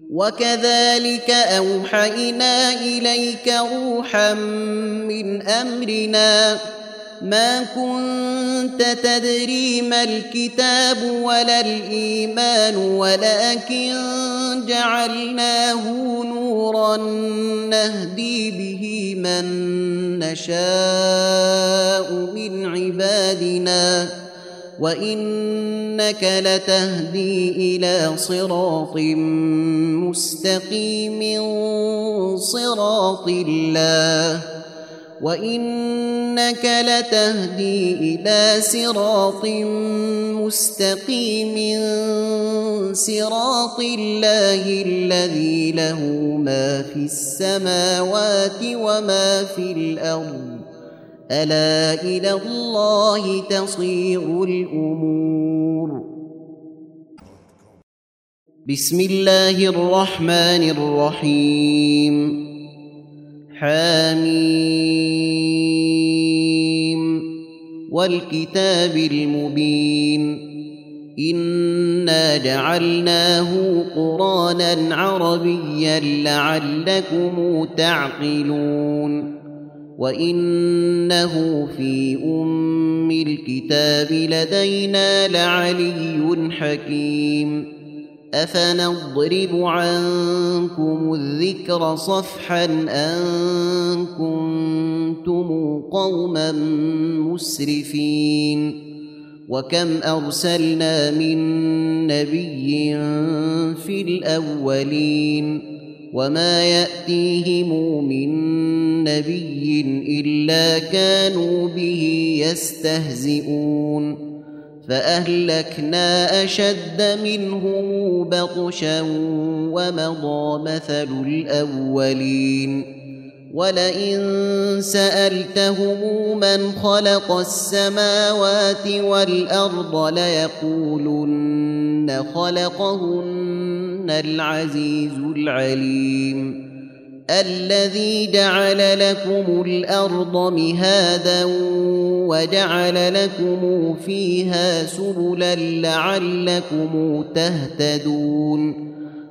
وكذلك أوحينا إليك روحا من أمرنا ما كنت تدري ما الكتاب ولا الإيمان ولكن جعلناه نورا نهدي به من نشاء من عبادنا وإنك لتهدي إلى صراط مستقيم صراط الله وإنك لتهدي إلى صراط مستقيم صراط الله الذي له ما في السماوات وما في الأرض ألا إلى الله تصير الأمور. بسم الله الرحمن الرحيم. حميم والكتاب المبين إنا جعلناه قرآنا عربيا لعلكم تعقلون وإنه في أم الكتاب لدينا لعلي حكيم. أفنضرب عنكم الذكر صفحا أن كنتم قوما مسرفين وكم أرسلنا من نبي في الأولين وما يأتيهم من نبي إلا كانوا به يستهزئون فأهلكنا أشد منهم بطشا ومضى مثل الأولين ولئن سألتهم من خلق السماوات والأرض ليقولن خلقهن العزيز العليم الذي جعل لكم الأرض مهادا وجعل لكم فيها سبلا لعلكم تهتدون